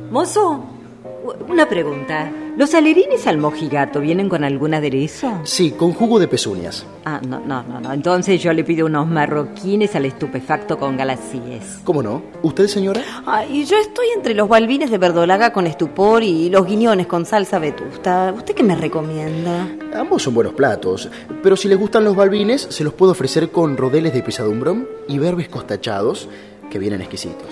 Mozo, una pregunta. ¿Los alerines al mojigato vienen con algún aderezo? Sí, con jugo de pezuñas. No. Entonces yo le pido unos marroquines al estupefacto con galacíes. ¿Cómo no? ¿Usted, señora? Ay, yo estoy entre los balbines de verdolaga con estupor y los guiñones con salsa vetusta. ¿Usted qué me recomienda? Ambos son buenos platos, pero si les gustan los balbines, se los puedo ofrecer con rodeles de pesadumbrón y berbes costachados, que vienen exquisitos.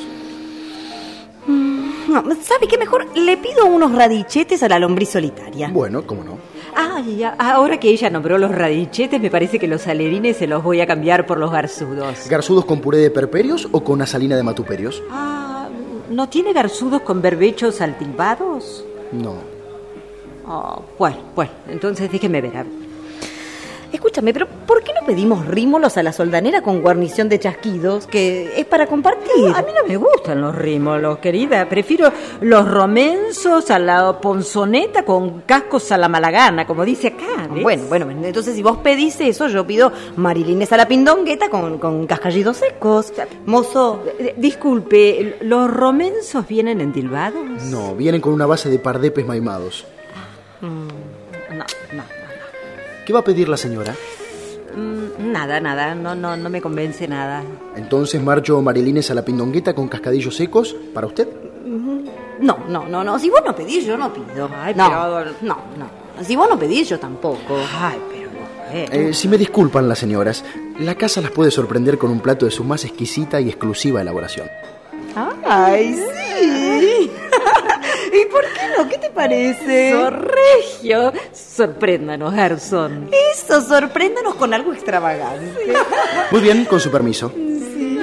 No, ¿sabe qué? Mejor le pido unos radichetes a la lombriz solitaria. Bueno, ¿cómo no? Ahora que ella nombró los radichetes, me parece que los alerines se los voy a cambiar por los garzudos. ¿Garzudos con puré de perperios o con asalina de matuperios? ¿No tiene garzudos con berbechos saltivados? No. Bueno, entonces déjeme ver. Escúchame, pero ¿por qué no pedimos rímolos a la soldanera con guarnición de chasquidos, que es para compartir? A mí no me gustan los rímolos, querida. Prefiero los romensos a la ponzoneta con cascos a la malagana, como dice acá, ¿ves? Bueno, entonces si vos pedís eso, yo pido marilines a la pindongueta con cascallidos secos. Mozo, disculpe, ¿los romensos vienen endilvados? No, vienen con una base de pardepes maimados. No. ¿Qué va a pedir la señora? Nada, no me convence nada. Entonces marcho marilines a la pindongueta con cascadillos secos para usted. No, si vos no pedís, yo no pido. No. Si vos no pedís, yo tampoco. Si me disculpan las señoras, la casa las puede sorprender con un plato de su más exquisita y exclusiva elaboración. ¡Ay, sí! ¿Y por qué no? ¿Qué te parece? ¡Sorregio! Sorpréndanos, garzón. Eso, sorpréndanos con algo extravagante. Muy bien, con su permiso. Sí.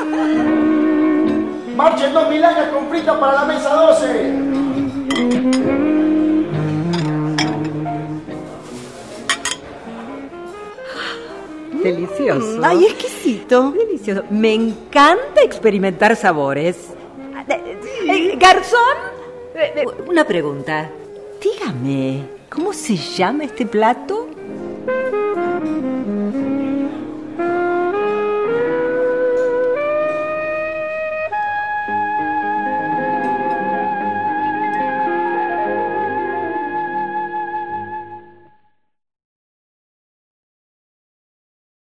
¡Marchen 2 milanas con fritas para la mesa 12! Delicioso. ¡Ay, exquisito! Delicioso. Me encanta experimentar sabores. ¿Garzón? Una pregunta. Dígame, ¿cómo se llama este plato?